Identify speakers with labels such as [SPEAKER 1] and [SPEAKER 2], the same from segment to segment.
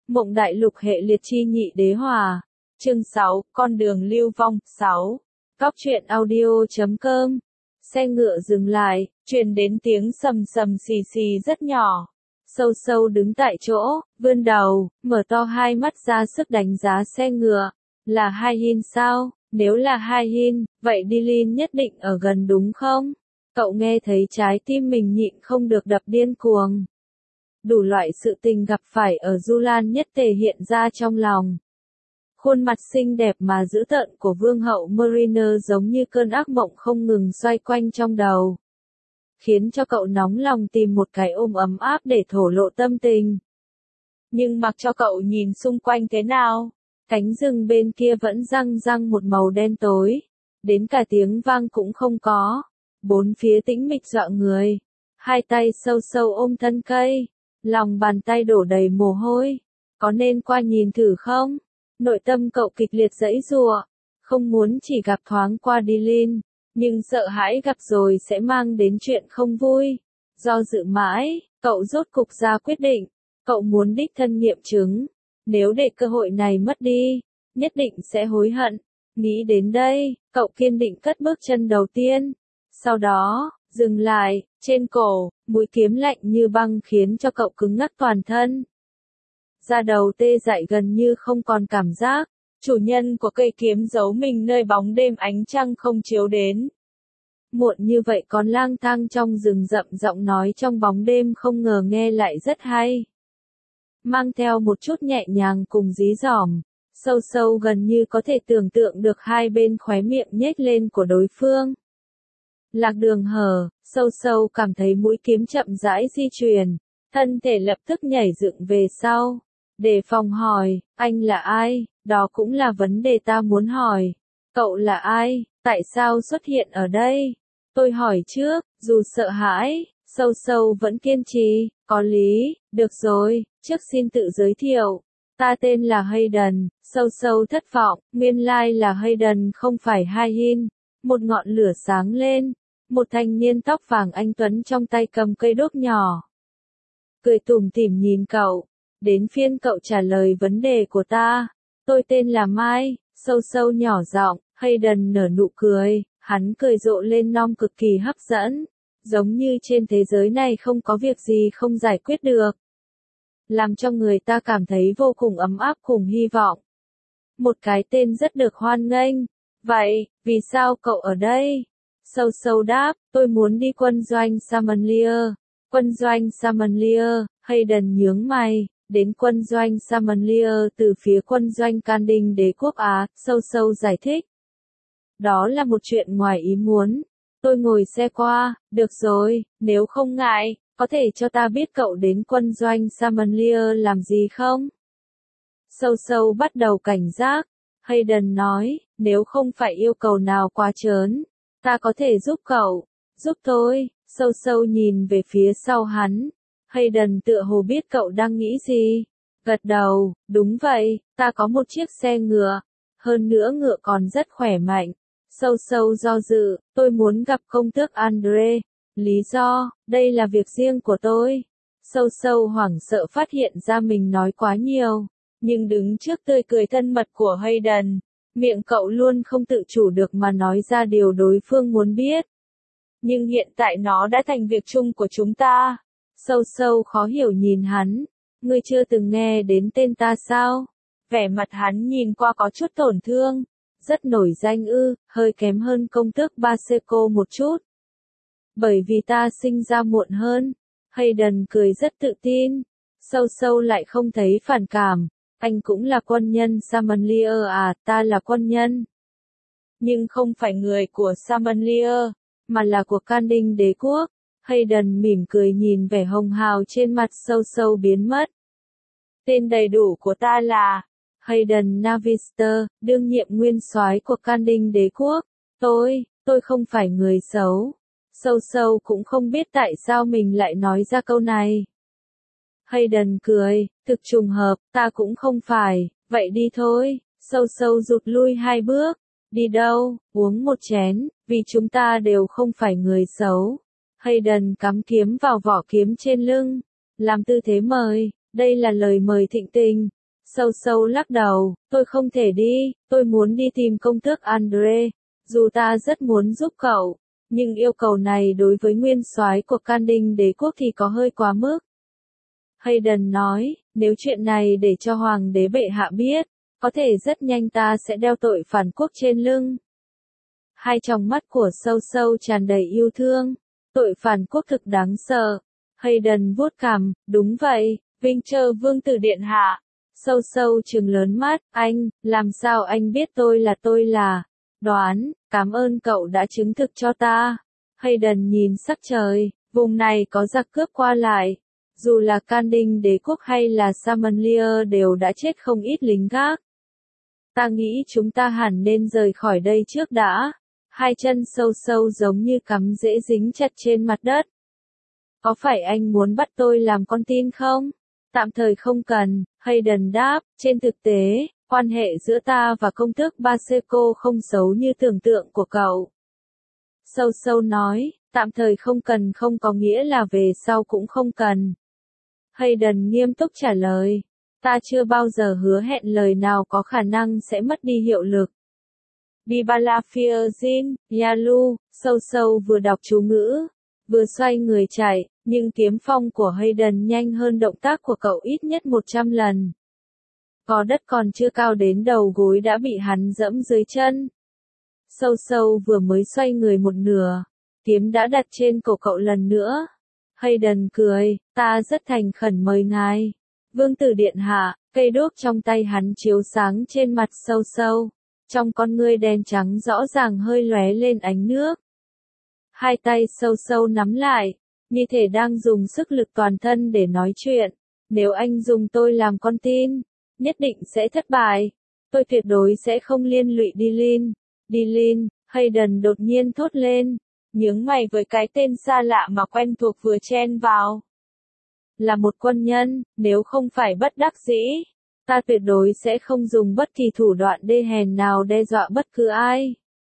[SPEAKER 1] Mộng Đại Lục hệ liệt chi nhị đế hòa. Chương 6, con đường lưu vong. 6. Góc truyện audio.com. Xe ngựa dừng lại, truyền đến tiếng sầm sầm xì xì rất nhỏ. Sâu sâu đứng tại chỗ, vươn đầu, mở to hai mắt ra sức đánh giá xe ngựa. Là Hai Hin sao? Nếu là Hai Hin, vậy Dilin nhất định ở gần đúng không? Cậu nghe thấy trái tim mình nhịn không được đập điên cuồng. Đủ loại sự tình gặp phải ở Du Lan nhất tề hiện ra trong lòng. Khuôn mặt xinh đẹp mà dữ tợn của vương hậu Mariner giống như cơn ác mộng không ngừng xoay quanh trong đầu. Khiến cho cậu nóng lòng tìm một cái ôm ấm áp để thổ lộ tâm tình. Nhưng mặc cho cậu nhìn xung quanh thế nào, cánh rừng bên kia vẫn răng răng một màu đen tối. Đến cả tiếng vang cũng không có. Bốn phía tĩnh mịch dọa người. Hai tay sâu sâu ôm thân cây. Lòng bàn tay đổ đầy mồ hôi. Có nên qua nhìn thử không? Nội tâm cậu kịch liệt giãy giụa. Không muốn chỉ gặp thoáng qua Dilin. Nhưng sợ hãi gặp rồi sẽ mang đến chuyện không vui. Do dự mãi, cậu rốt cục ra quyết định. Cậu muốn đích thân nghiệm chứng. Nếu để cơ hội này mất đi, nhất định sẽ hối hận. Nghĩ đến đây, cậu kiên định cất bước chân đầu tiên. Sau đó, dừng lại, trên cổ, mũi kiếm lạnh như băng khiến cho cậu cứng ngắc toàn thân. Da đầu tê dại gần như không còn cảm giác. Chủ nhân của cây kiếm giấu mình nơi bóng đêm ánh trăng không chiếu đến. Muộn như vậy còn lang thang trong rừng rậm, giọng nói trong bóng đêm không ngờ nghe lại rất hay. Mang theo một chút nhẹ nhàng cùng dí dỏm. Sâu sâu gần như có thể tưởng tượng được hai bên khóe miệng nhếch lên của đối phương. Lạc đường hở, sâu sâu cảm thấy mũi kiếm chậm rãi di chuyển. Thân thể lập tức nhảy dựng về sau. Đề phòng hỏi, anh là ai? Đó cũng là vấn đề ta muốn hỏi. Cậu là ai? Tại sao xuất hiện ở đây? Tôi hỏi trước, dù sợ hãi, sâu sâu vẫn kiên trì. Có lý, được rồi, trước xin tự giới thiệu. Ta tên là Hayden. Sâu sâu thất vọng, nguyên lai là Hayden không phải Hai Hin. Một ngọn lửa sáng lên. Một thanh niên tóc vàng anh tuấn trong tay cầm cây đốt nhỏ. Cười tủm tỉm nhìn cậu. Đến phiên cậu trả lời vấn đề của ta. Tôi tên là Mai. Sâu sâu nhỏ giọng. Hayden nở nụ cười. Hắn cười rộ lên non cực kỳ hấp dẫn. Giống như trên thế giới này không có việc gì không giải quyết được. Làm cho người ta cảm thấy vô cùng ấm áp cùng hy vọng. Một cái tên rất được hoan nghênh. Vậy, vì sao cậu ở đây? Sâu sâu đáp, tôi muốn đi quân doanh Samanlier. Quân doanh Samanlier, Hayden nhướng mày. Đến quân doanh Samanlier từ phía quân doanh Can Đinh Đế quốc Á, sâu sâu giải thích. Đó là một chuyện ngoài ý muốn. Tôi ngồi xe qua, được rồi, nếu không ngại, có thể cho ta biết cậu đến quân doanh Samanlier làm gì không? Sâu sâu bắt đầu cảnh giác. Hayden nói, nếu không phải yêu cầu nào quá trớn, ta có thể giúp cậu. Giúp tôi. Sâu sâu nhìn về phía sau hắn. Hayden tựa hồ biết cậu đang nghĩ gì. Gật đầu, đúng vậy, ta có một chiếc xe ngựa. Hơn nữa ngựa còn rất khỏe mạnh. Sâu sâu do dự, tôi muốn gặp công tước Andre. Lý do, đây là việc riêng của tôi. Sâu sâu hoảng sợ phát hiện ra mình nói quá nhiều. Nhưng đứng trước tươi cười thân mật của Hayden, miệng cậu luôn không tự chủ được mà nói ra điều đối phương muốn biết. Nhưng hiện tại nó đã thành việc chung của chúng ta. Sâu sâu khó hiểu nhìn hắn. Ngươi chưa từng nghe đến tên ta sao? Vẻ mặt hắn nhìn qua có chút tổn thương. Rất nổi danh ư, hơi kém hơn công tước Baseco một chút. Bởi vì ta sinh ra muộn hơn. Hayden cười rất tự tin. Sâu sâu lại không thấy phản cảm. Anh cũng là quân nhân Samanlier à? Ta là quân nhân. Nhưng không phải người của Samanlier, mà là của Can Đinh Đế quốc. Hayden mỉm cười nhìn vẻ hồng hào trên mặt sâu sâu biến mất. Tên đầy đủ của ta là Hayden Navister, đương nhiệm nguyên soái của Can Đinh Đế quốc. Tôi không phải người xấu. Sâu sâu cũng không biết tại sao mình lại nói ra câu này. Hayden cười, thực trùng hợp, ta cũng không phải, vậy đi thôi. Sâu sâu rụt lui hai bước. Đi đâu? Uống một chén, vì chúng ta đều không phải người xấu. Hayden cắm kiếm vào vỏ kiếm trên lưng. Làm tư thế mời, đây là lời mời thịnh tình. Sâu sâu lắc đầu, tôi không thể đi, tôi muốn đi tìm công tước Andre. Dù ta rất muốn giúp cậu, nhưng yêu cầu này đối với nguyên soái của Can Đinh đế quốc thì có hơi quá mức. Hayden nói, nếu chuyện này để cho hoàng đế bệ hạ biết, có thể rất nhanh ta sẽ đeo tội phản quốc trên lưng. Hai tròng mắt của sâu sâu tràn đầy yêu thương, tội phản quốc thực đáng sợ. Hayden vuốt cằm, đúng vậy, Vinh Trơ vương tử điện hạ. Sâu sâu trừng lớn mắt, anh, làm sao anh biết tôi là, đoán, cảm ơn cậu đã chứng thực cho ta. Hayden nhìn sắc trời, vùng này có giặc cướp qua lại. Dù là Can Đinh đế quốc hay là Samanlier đều đã chết không ít lính gác. Ta nghĩ chúng ta hẳn nên rời khỏi đây trước đã. Hai chân sâu sâu giống như cắm rễ dính chặt trên mặt đất. Có phải anh muốn bắt tôi làm con tin không? Tạm thời không cần, Hayden đáp, trên thực tế, quan hệ giữa ta và công tước Baseco không xấu như tưởng tượng của cậu. Sâu sâu nói, tạm thời không cần không có nghĩa là về sau cũng không cần. Hayden nghiêm túc trả lời, ta chưa bao giờ hứa hẹn lời nào có khả năng sẽ mất đi hiệu lực. Bibala Firzin, Yalu, sâu sâu vừa đọc chú ngữ, vừa xoay người chạy, nhưng kiếm phong của Hayden nhanh hơn động tác của cậu ít nhất 100 lần. Có đất còn chưa cao đến đầu gối đã bị hắn dẫm dưới chân. Sâu sâu vừa mới xoay người một nửa, kiếm đã đặt trên cổ cậu lần nữa. Hayden cười, ta rất thành khẩn mời ngài. Vương tử điện hạ, cây đuốc trong tay hắn chiếu sáng trên mặt sâu sâu. Trong con ngươi đen trắng rõ ràng hơi lóe lên ánh nước. Hai tay sâu sâu nắm lại, như thể đang dùng sức lực toàn thân để nói chuyện. Nếu anh dùng tôi làm con tin, nhất định sẽ thất bại. Tôi tuyệt đối sẽ không liên lụy Dylan. Dylan, Hayden đột nhiên thốt lên, nhướng mày với cái tên xa lạ mà quen thuộc vừa chen vào. Là một quân nhân, nếu không phải bất đắc dĩ, ta tuyệt đối sẽ không dùng bất kỳ thủ đoạn đê hèn nào đe dọa bất cứ ai.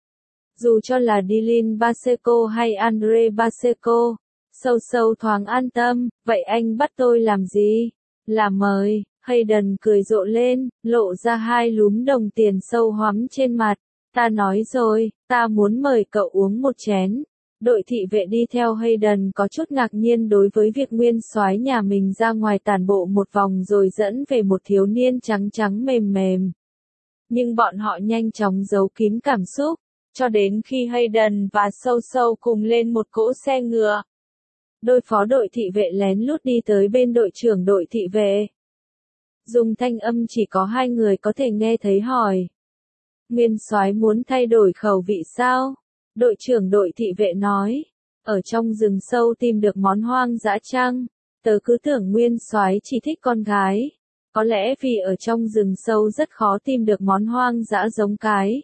[SPEAKER 1] Dù cho là Dylan Baseco hay Andre Baseco, sâu sâu thoáng an tâm, vậy anh bắt tôi làm gì? Là mời, Hayden cười rộ lên, lộ ra hai lúm đồng tiền sâu hoắm trên mặt. Ta nói rồi, ta muốn mời cậu uống một chén. Đội thị vệ đi theo Hayden có chút ngạc nhiên đối với việc nguyên soái nhà mình ra ngoài tản bộ một vòng rồi dẫn về một thiếu niên trắng trắng mềm mềm. Nhưng bọn họ nhanh chóng giấu kín cảm xúc, cho đến khi Hayden và sâu sâu cùng lên một cỗ xe ngựa. Đôi phó đội thị vệ lén lút đi tới bên đội trưởng đội thị vệ. Dùng thanh âm chỉ có hai người có thể nghe thấy hỏi. Nguyên soái muốn thay đổi khẩu vị sao? Đội trưởng đội thị vệ nói. Ở trong rừng sâu tìm được món hoang dã chăng? Tớ cứ tưởng nguyên soái chỉ thích con gái. Có lẽ vì ở trong rừng sâu rất khó tìm được món hoang dã giống cái.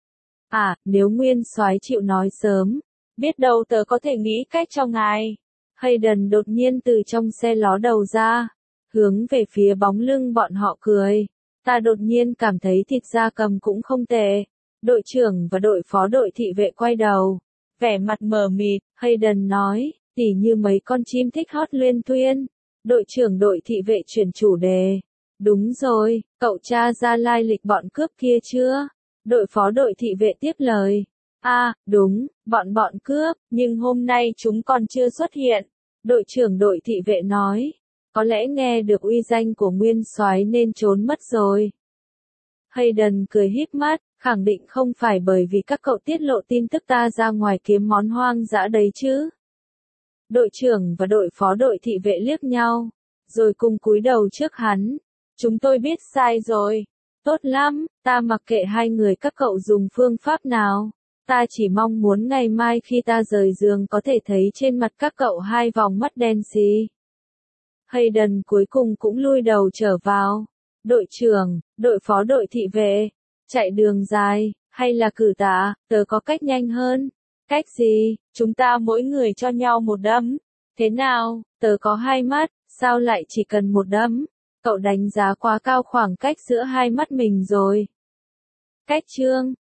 [SPEAKER 1] À, nếu nguyên soái chịu nói sớm, biết đâu tớ có thể nghĩ cách cho ngài. Hayden đột nhiên từ trong xe ló đầu ra, hướng về phía bóng lưng bọn họ cười. Ta đột nhiên cảm thấy thịt gia cầm cũng không tệ. Đội trưởng và đội phó đội thị vệ quay đầu, vẻ mặt mờ mịt. Hayden nói, tỉ như mấy con chim thích hót luyên thuyên. Đội trưởng đội thị vệ chuyển chủ đề. Đúng rồi, cậu tra ra lai lịch bọn cướp kia chưa? Đội phó đội thị vệ tiếp lời. Đúng, bọn cướp, nhưng hôm nay chúng còn chưa xuất hiện. Đội trưởng đội thị vệ nói. Có lẽ nghe được uy danh của nguyên soái nên trốn mất rồi. Hayden cười híp mắt, khẳng định không phải bởi vì các cậu tiết lộ tin tức ta ra ngoài kiếm món hoang dã đấy chứ. Đội trưởng và đội phó đội thị vệ liếc nhau, rồi cùng cúi đầu trước hắn. Chúng tôi biết sai rồi. Tốt lắm, ta mặc kệ hai người các cậu dùng phương pháp nào. Ta chỉ mong muốn ngày mai khi ta rời giường có thể thấy trên mặt các cậu hai vòng mắt đen xì. Hayden cuối cùng cũng lui đầu trở vào. Đội trưởng, đội phó đội thị vệ, chạy đường dài, hay là cử tạ, tớ có cách nhanh hơn. Cách gì? Chúng ta mỗi người cho nhau một đấm. Thế nào, tớ có hai mắt, sao lại chỉ cần một đấm? Cậu đánh giá quá cao khoảng cách giữa hai mắt mình rồi. Cách chương